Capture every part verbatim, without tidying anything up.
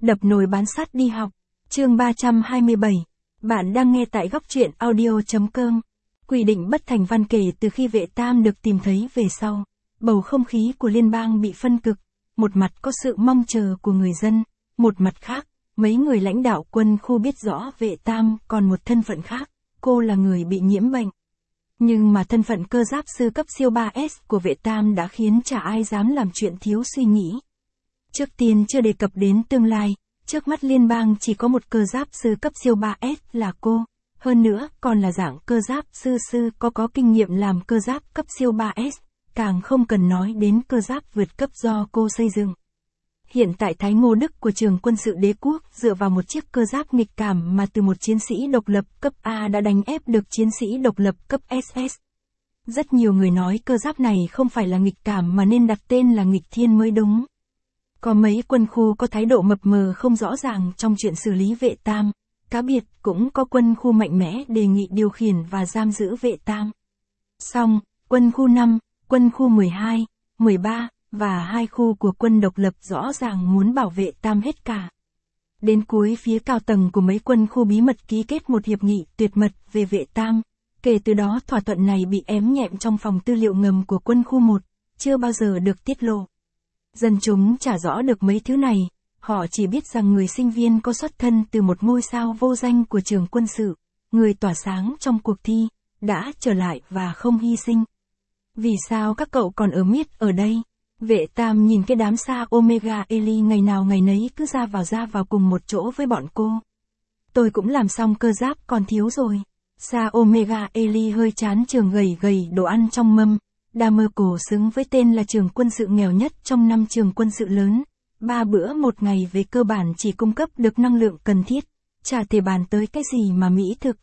Đập nồi bán sắt đi học. Chương ba trăm hai mươi bảy. Bạn đang nghe tại góc truyện audio chấm com. Quy định bất thành văn kể từ khi Vệ Tam được tìm thấy về sau, bầu không khí của liên bang bị phân cực, một mặt có sự mong chờ của người dân, một mặt khác, mấy người lãnh đạo quân khu biết rõ Vệ Tam còn một thân phận khác, cô là người bị nhiễm bệnh. Nhưng mà thân phận cơ giáp sư cấp siêu ba S của Vệ Tam đã khiến chả ai dám làm chuyện thiếu suy nghĩ. Trước tiên chưa đề cập đến tương lai, trước mắt liên bang chỉ có một cơ giáp sư cấp siêu ba S là cô, hơn nữa còn là dạng cơ giáp sư sư có có kinh nghiệm làm cơ giáp cấp siêu ba S, càng không cần nói đến cơ giáp vượt cấp do cô xây dựng. Hiện tại Thái Ngô Đức của trường quân sự đế quốc dựa vào một chiếc cơ giáp nghịch cảm mà từ một chiến sĩ độc lập cấp A đã đánh ép được chiến sĩ độc lập cấp ét ét. Rất nhiều người nói cơ giáp này không phải là nghịch cảm mà nên đặt tên là nghịch thiên mới đúng. Có mấy quân khu có thái độ mập mờ không rõ ràng trong chuyện xử lý Vệ Tam, cá biệt cũng có quân khu mạnh mẽ đề nghị điều khiển và giam giữ Vệ Tam. Xong, quân khu năm, quân khu mười hai, mười ba, và hai khu của quân độc lập rõ ràng muốn bảo vệ Tam hết cả. Đến cuối phía cao tầng của mấy quân khu bí mật ký kết một hiệp nghị tuyệt mật về Vệ Tam, kể từ đó thỏa thuận này bị ém nhẹm trong phòng tư liệu ngầm của quân khu một, chưa bao giờ được tiết lộ. Dân chúng chả rõ được mấy thứ này, họ chỉ biết rằng người sinh viên có xuất thân từ một ngôi sao vô danh của trường quân sự, người tỏa sáng trong cuộc thi, đã trở lại và không hy sinh. Vì sao các cậu còn ở miết ở đây? Vệ Tam nhìn cái đám Sa Omega Eli ngày nào ngày nấy cứ ra vào ra vào cùng một chỗ với bọn cô. Tôi cũng làm xong cơ giáp còn thiếu rồi. Sa Omega Eli hơi chán trường gầy gầy đồ ăn trong mâm. Đa mơ cổ xứng với tên là trường quân sự nghèo nhất trong năm trường quân sự lớn. Ba bữa một ngày về cơ bản chỉ cung cấp được năng lượng cần thiết. Chả thể bàn tới cái gì mà mỹ thực.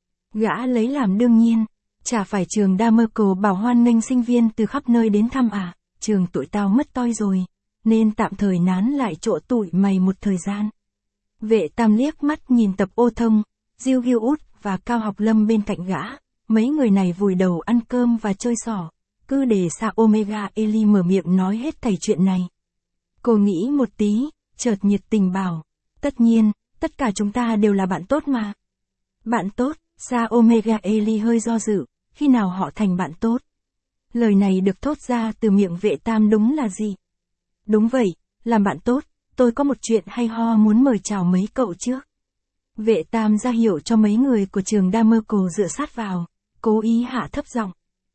Gã lấy làm đương nhiên. Chả phải trường Đa mơ cổ bảo hoan nghênh sinh viên từ khắp nơi đến thăm à. Trường tụi tao mất toi rồi, nên tạm thời nán lại chỗ tụi mày một thời gian. Vệ Tam liếc mắt nhìn Tập Ô Thông, Diêu Ghiêu Út và Cao Học Lâm bên cạnh gã, mấy người này vùi đầu ăn cơm và chơi xỏ, cứ để Sa Omega Eli mở miệng nói hết thảy chuyện này. Cô nghĩ một tí, chợt nhiệt tình bảo, tất nhiên, tất cả chúng ta đều là bạn tốt mà. Bạn tốt, Sa Omega Eli hơi do dự, khi nào họ thành bạn tốt? Lời này được thốt ra từ miệng Vệ Tam đúng là gì? Đúng vậy, làm bạn tốt, tôi có một chuyện hay ho muốn mời chào mấy cậu trước. Vệ Tam ra hiệu cho mấy người của trường Đa mơ cổ dựa sát vào, cố ý hạ thấp giọng.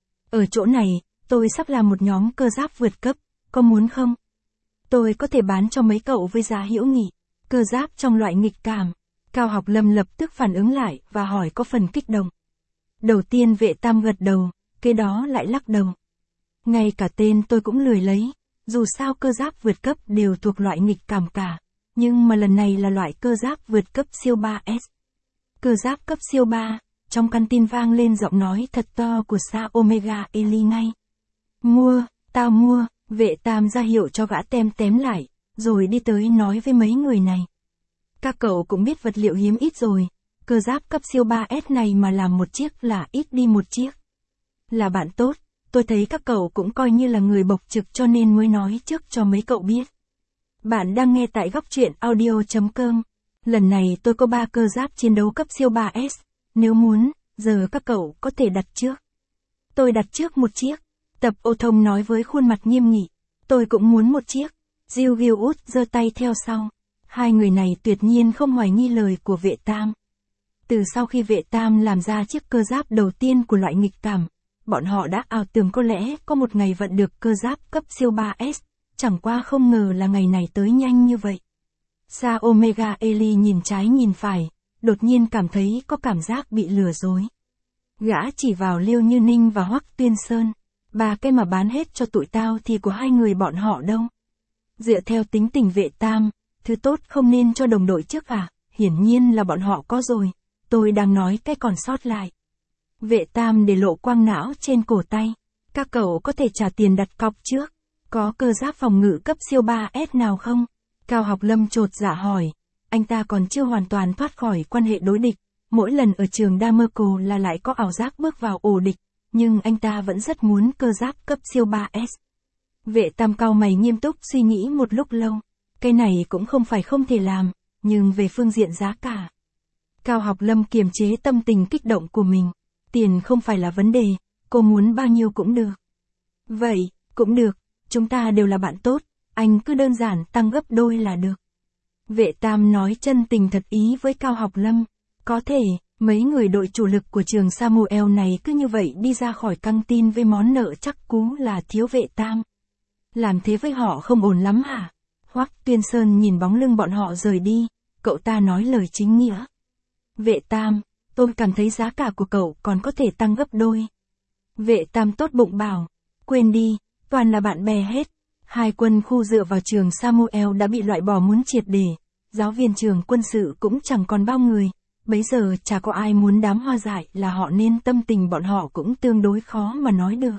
Ở chỗ này, tôi sắp làm một nhóm cơ giáp vượt cấp, có muốn không? Tôi có thể bán cho mấy cậu với giá hữu nghị, cơ giáp trong loại nghịch cảm. Cao Học Lâm lập tức phản ứng lại và hỏi có phần kích động. Đầu tiên Vệ Tam gật đầu. Cái đó lại lắc đầu. Ngay cả tên tôi cũng lười lấy, dù sao cơ giáp vượt cấp đều thuộc loại nghịch cảm cả, nhưng mà lần này là loại cơ giáp vượt cấp siêu ba S. Cơ giáp cấp siêu ba, trong căn tin vang lên giọng nói thật to của Sa Omega Eli ngay. Mua, tao mua, Vệ Tam ra hiệu cho gã tem tém lại, rồi đi tới nói với mấy người này. Các cậu cũng biết vật liệu hiếm ít rồi, cơ giáp cấp siêu ba S này mà làm một chiếc là ít đi một chiếc. Là bạn tốt, tôi thấy các cậu cũng coi như là người bộc trực cho nên mới nói trước cho mấy cậu biết. Bạn đang nghe tại góc truyện audio chấm com. Lần này tôi có ba cơ giáp chiến đấu cấp siêu ba S, nếu muốn, giờ các cậu có thể đặt trước. Tôi đặt trước một chiếc, Tập Ô Thông nói với khuôn mặt nghiêm nghị. Tôi cũng muốn một chiếc, Diêu Ghiêu Út giơ tay theo sau. Hai người này tuyệt nhiên không hoài nghi lời của Vệ Tam. Từ sau khi Vệ Tam làm ra chiếc cơ giáp đầu tiên của loại nghịch cảm, bọn họ đã ảo tưởng có lẽ có một ngày vận được cơ giáp cấp siêu ba S, chẳng qua không ngờ là ngày này tới nhanh như vậy. Sa Omega Eli nhìn trái nhìn phải, đột nhiên cảm thấy có cảm giác bị lừa dối. Gã chỉ vào Liêu Như Ninh và Hoắc Tuyên Sơn, ba cái mà bán hết cho tụi tao thì của hai người bọn họ đâu. Dựa theo tính tình Vệ Tam, thứ tốt không nên cho đồng đội trước à, hiển nhiên là bọn họ có rồi, tôi đang nói cái còn sót lại. Vệ Tam để lộ quang não trên cổ tay. Các cậu có thể trả tiền đặt cọc trước. Có cơ giáp phòng ngự cấp siêu ba S nào không? Cao Học Lâm chột dạ hỏi. Anh ta còn chưa hoàn toàn thoát khỏi quan hệ đối địch. Mỗi lần ở trường Đa mơ cổ là lại có ảo giác bước vào ổ địch. Nhưng anh ta vẫn rất muốn cơ giáp cấp siêu ba S. Vệ Tam cau mày nghiêm túc suy nghĩ một lúc lâu. Cái này cũng không phải không thể làm, nhưng về phương diện giá cả. Cao Học Lâm kiềm chế tâm tình kích động của mình. Tiền không phải là vấn đề, cô muốn bao nhiêu cũng được. Vậy, cũng được, chúng ta đều là bạn tốt, anh cứ đơn giản tăng gấp đôi là được. Vệ Tam nói chân tình thật ý với Cao Học Lâm. Có thể, mấy người đội chủ lực của trường Samuel này cứ như vậy đi ra khỏi căng tin với món nợ chắc cú là thiếu Vệ Tam. Làm thế với họ không ổn lắm hả? Hoắc Tuyên Sơn nhìn bóng lưng bọn họ rời đi, cậu ta nói lời chính nghĩa. Vệ Tam, tôi cảm thấy giá cả của cậu còn có thể tăng gấp đôi. Vệ Tam tốt bụng bảo, quên đi, toàn là bạn bè hết. Hai quân khu dựa vào trường Samuel đã bị loại bỏ muốn triệt để, giáo viên trường quân sự cũng chẳng còn bao người, bấy giờ chả có ai muốn đám hoa dại là họ nên tâm tình bọn họ cũng tương đối khó mà nói được.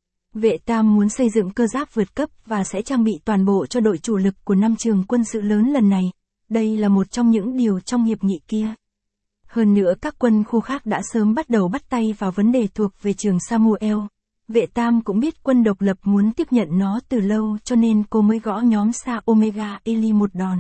Vệ Tam muốn xây dựng cơ giáp vượt cấp và sẽ trang bị toàn bộ cho đội chủ lực của năm trường quân sự lớn lần này, đây là một trong những điều trong hiệp nghị kia. Hơn nữa các quân khu khác đã sớm bắt đầu bắt tay vào vấn đề thuộc về trường Samuel. Vệ Tam cũng biết quân độc lập muốn tiếp nhận nó từ lâu cho nên cô mới gõ nhóm Sa Omega Eli một đòn.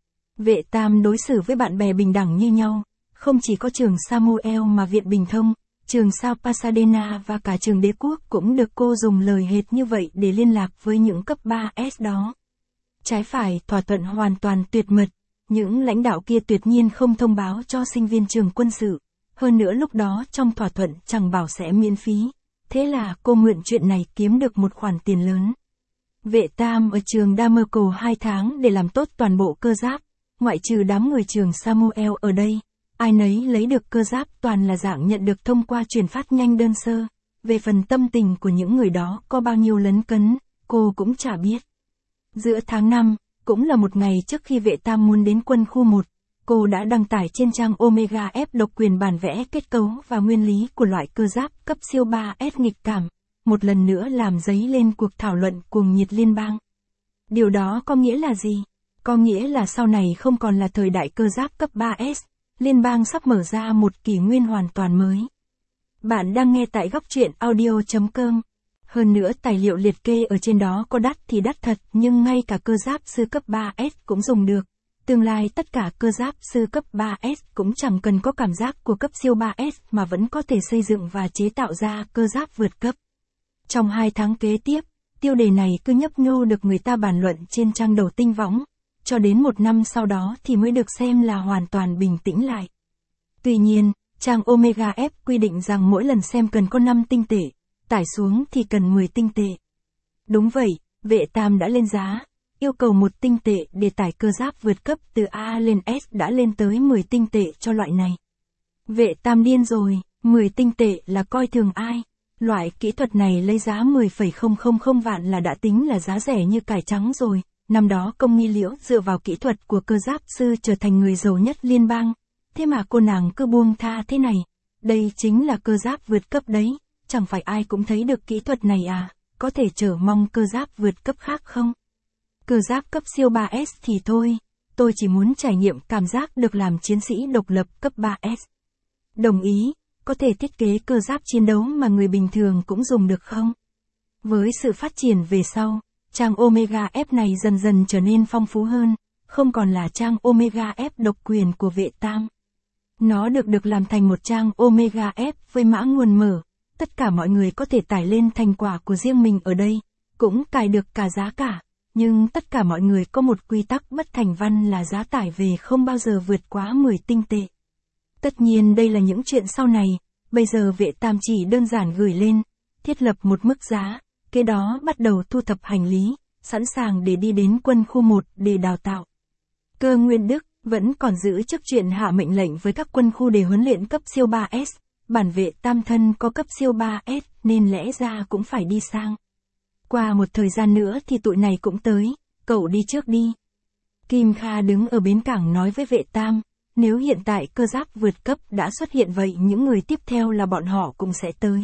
Vệ Tam đối xử với bạn bè bình đẳng như nhau, không chỉ có trường Samuel mà Viện Bình Thông, trường Sao Pasadena và cả trường Đế Quốc cũng được cô dùng lời hệt như vậy để liên lạc với những cấp ba S đó. Trái phải thỏa thuận hoàn toàn tuyệt mật, những lãnh đạo kia tuyệt nhiên không thông báo cho sinh viên trường quân sự, hơn nữa lúc đó trong thỏa thuận chẳng bảo sẽ miễn phí. Thế là cô mượn chuyện này kiếm được một khoản tiền lớn. Vệ Tam ở trường Damerco hai tháng để làm tốt toàn bộ cơ giáp, ngoại trừ đám người trường Samuel ở đây, ai nấy lấy được cơ giáp toàn là dạng nhận được thông qua truyền phát nhanh đơn sơ. Về phần tâm tình của những người đó có bao nhiêu lấn cấn, cô cũng chả biết. Giữa tháng năm, cũng là một ngày trước khi Vệ Tam muốn đến quân khu một, cô đã đăng tải trên trang Omega F độc quyền bản vẽ kết cấu và nguyên lý của loại cơ giáp cấp siêu ba S nghịch cảm, một lần nữa làm dấy lên cuộc thảo luận cuồng nhiệt liên bang. Điều đó có nghĩa là gì? Có nghĩa là sau này không còn là thời đại cơ giáp cấp ba S, liên bang sắp mở ra một kỷ nguyên hoàn toàn mới. Bạn đang nghe tại góc truyện audio chấm com. Hơn nữa tài liệu liệt kê ở trên đó có đắt thì đắt thật nhưng ngay cả cơ giáp sư cấp ba S cũng dùng được. Tương lai tất cả cơ giáp sư cấp ba S cũng chẳng cần có cảm giác của cấp siêu ba S mà vẫn có thể xây dựng và chế tạo ra cơ giáp vượt cấp. Trong hai tháng kế tiếp, tiêu đề này cứ nhấp nhô được người ta bàn luận trên trang đầu tinh võng, cho đến một năm sau đó thì mới được xem là hoàn toàn bình tĩnh lại. Tuy nhiên, trang Omega F quy định rằng mỗi lần xem cần có năm tinh tệ, tải xuống thì cần mười tinh tệ. Đúng vậy, Vệ Tam đã lên giá. Yêu cầu một tinh tệ để tải cơ giáp vượt cấp từ A lên S đã lên tới mười tinh tệ cho loại này. Vệ Tam điên rồi, mười tinh tệ là coi thường ai? Loại kỹ thuật này lấy giá mười phẩy không không không vạn là đã tính là giá rẻ như cải trắng rồi. Năm đó Công Nghi Liễu dựa vào kỹ thuật của cơ giáp sư trở thành người giàu nhất liên bang. Thế mà cô nàng cứ buông tha thế này. Đây chính là cơ giáp vượt cấp đấy, chẳng phải ai cũng thấy được kỹ thuật này à, có thể chờ mong cơ giáp vượt cấp khác không? Cơ giáp cấp siêu ba S thì thôi, tôi chỉ muốn trải nghiệm cảm giác được làm chiến sĩ độc lập cấp ba S. Đồng ý, có thể thiết kế cơ giáp chiến đấu mà người bình thường cũng dùng được không? Với sự phát triển về sau, trang Omega F này dần dần trở nên phong phú hơn, không còn là trang Omega F độc quyền của Vệ Tam. Nó được được làm thành một trang Omega F với mã nguồn mở, tất cả mọi người có thể tải lên thành quả của riêng mình ở đây, cũng cài được cả giá cả. Nhưng tất cả mọi người có một quy tắc bất thành văn là giá tải về không bao giờ vượt quá mười tinh tệ. Tất nhiên đây là những chuyện sau này, bây giờ Vệ Tam chỉ đơn giản gửi lên, thiết lập một mức giá, kế đó bắt đầu thu thập hành lý, sẵn sàng để đi đến quân khu một để đào tạo. Cơ Nguyên Đức vẫn còn giữ chức chuyện hạ mệnh lệnh với các quân khu để huấn luyện cấp siêu ba S, bản Vệ Tam thân có cấp siêu ba S nên lẽ ra cũng phải đi sang. Qua một thời gian nữa thì tụi này cũng tới, cậu đi trước đi. Kim Kha đứng ở bến cảng nói với Vệ Tam, nếu hiện tại cơ giáp vượt cấp đã xuất hiện vậy những người tiếp theo là bọn họ cũng sẽ tới.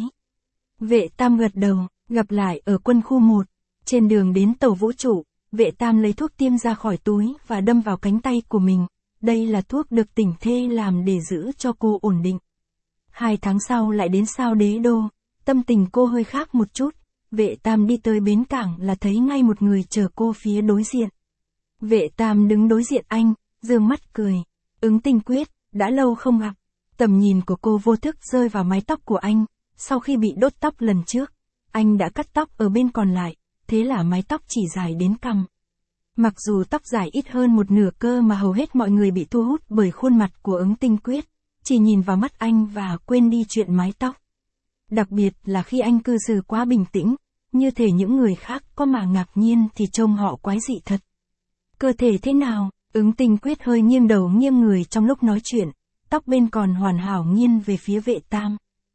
Vệ Tam gật đầu, gặp lại ở quân khu một. Trên đường đến tàu vũ trụ, Vệ Tam lấy thuốc tiêm ra khỏi túi và đâm vào cánh tay của mình. Đây là thuốc được tỉnh thê làm để giữ cho cô ổn định. Hai tháng sau lại đến Sao Đế Đô, tâm tình cô hơi khác một chút. Vệ Tam đi tới bến cảng là thấy ngay một người chờ cô phía đối diện. Vệ Tam đứng đối diện anh, dương mắt cười. Ứng Tinh Quyết, đã lâu không gặp. Tầm nhìn của cô vô thức rơi vào mái tóc của anh, sau khi bị đốt tóc lần trước, anh đã cắt tóc ở bên còn lại, thế là mái tóc chỉ dài đến cằm. Mặc dù tóc dài ít hơn một nửa cơ mà hầu hết mọi người bị thu hút bởi khuôn mặt của Ứng Tinh Quyết, chỉ nhìn vào mắt anh và quên đi chuyện mái tóc. Đặc biệt là khi anh cư xử quá bình tĩnh, như thể những người khác có mà ngạc nhiên thì trông họ quái dị thật. Cơ thể thế nào? Ứng Tinh Quyết hơi nghiêng đầu nghiêng người trong lúc nói chuyện, tóc bên còn hoàn hảo nghiêng về phía Vệ Tam.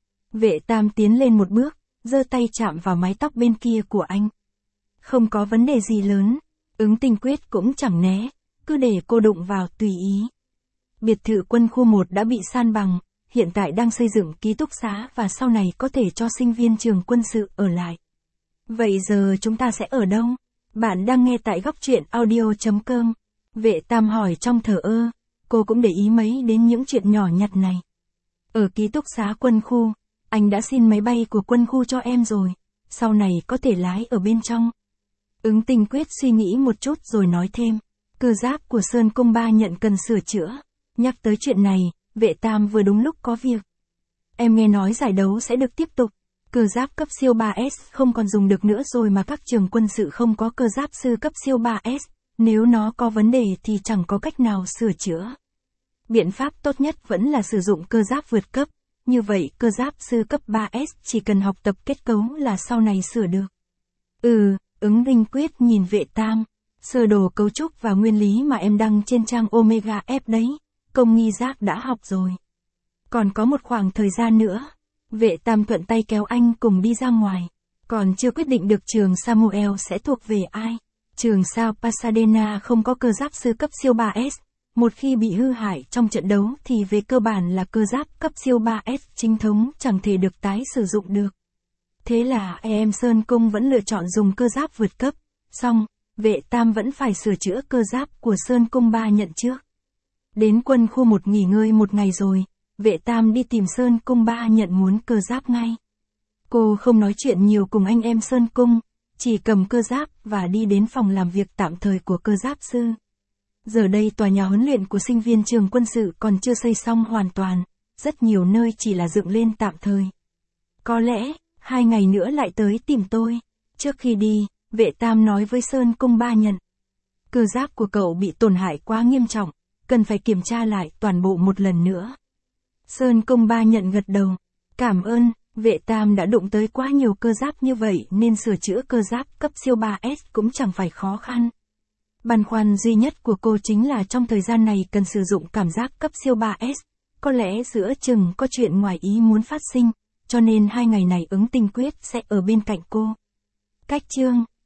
Vệ Tam tiến lên một bước, giơ tay chạm vào mái tóc bên kia của anh. Không có vấn đề gì lớn, Ứng Tinh Quyết cũng chẳng né, cứ để cô đụng vào tùy ý. Biệt thự quân khu một đã bị san bằng, hiện tại đang xây dựng ký túc xá và sau này có thể cho sinh viên trường quân sự ở lại. Vậy giờ chúng ta sẽ ở đâu? Bạn đang nghe tại góc truyện audio chấm com. Vệ Tam hỏi trong thờ ơ, cô cũng để ý mấy đến những chuyện nhỏ nhặt này. Ở ký túc xá quân khu, anh đã xin máy bay của quân khu cho em rồi, sau này có thể lái ở bên trong. Ứng Tinh Quyết suy nghĩ một chút rồi nói thêm, cơ giáp của Sơn Cung ba nhận cần sửa chữa. Nhắc tới chuyện này, Vệ Tam vừa đúng lúc có việc. Em nghe nói giải đấu sẽ được tiếp tục, cơ giáp cấp siêu ba S không còn dùng được nữa rồi mà các trường quân sự không có cơ giáp sư cấp siêu ba S, nếu nó có vấn đề thì chẳng có cách nào sửa chữa. Biện pháp tốt nhất vẫn là sử dụng cơ giáp vượt cấp, như vậy cơ giáp sư cấp ba S chỉ cần học tập kết cấu là sau này sửa được. Ừ, Ứng Tinh Quyết nhìn Vệ Tam, sơ đồ cấu trúc và nguyên lý mà em đăng trên trang Omega F đấy, công nghi giác đã học rồi. Còn có một khoảng thời gian nữa. Vệ Tam thuận tay kéo anh cùng đi ra ngoài. Còn chưa quyết định được trường Samuel sẽ thuộc về ai. Trường sao Pasadena không có cơ giáp sư cấp siêu ba S. Một khi bị hư hại trong trận đấu thì về cơ bản là cơ giáp cấp siêu ba S chính thống chẳng thể được tái sử dụng được. Thế là em Sơn Cung vẫn lựa chọn dùng cơ giáp vượt cấp. Xong, Vệ Tam vẫn phải sửa chữa cơ giáp của Sơn Cung ba nhận trước. Đến quân khu một nghỉ ngơi một ngày rồi, Vệ Tam đi tìm Sơn Cung ba nhận muốn cơ giáp ngay. Cô không nói chuyện nhiều cùng anh em Sơn Cung, chỉ cầm cơ giáp và đi đến phòng làm việc tạm thời của cơ giáp sư. Giờ đây tòa nhà huấn luyện của sinh viên trường quân sự còn chưa xây xong hoàn toàn, rất nhiều nơi chỉ là dựng lên tạm thời. Có lẽ, hai ngày nữa lại tới tìm tôi. Trước khi đi, Vệ Tam nói với Sơn Cung ba nhận. Cơ giáp của cậu bị tổn hại quá nghiêm trọng, cần phải kiểm tra lại toàn bộ một lần nữa. Sơn Cung ba nhận gật đầu. Cảm ơn, Vệ Tam đã đụng tới quá nhiều cơ giáp như vậy nên sửa chữa cơ giáp cấp siêu ba S cũng chẳng phải khó khăn. Băn khoăn duy nhất của cô chính là trong thời gian này cần sử dụng cảm giác cấp siêu ba S. Có lẽ giữa chừng có chuyện ngoài ý muốn phát sinh, cho nên hai ngày này Ứng Tinh Quyết sẽ ở bên cạnh cô. Cách chương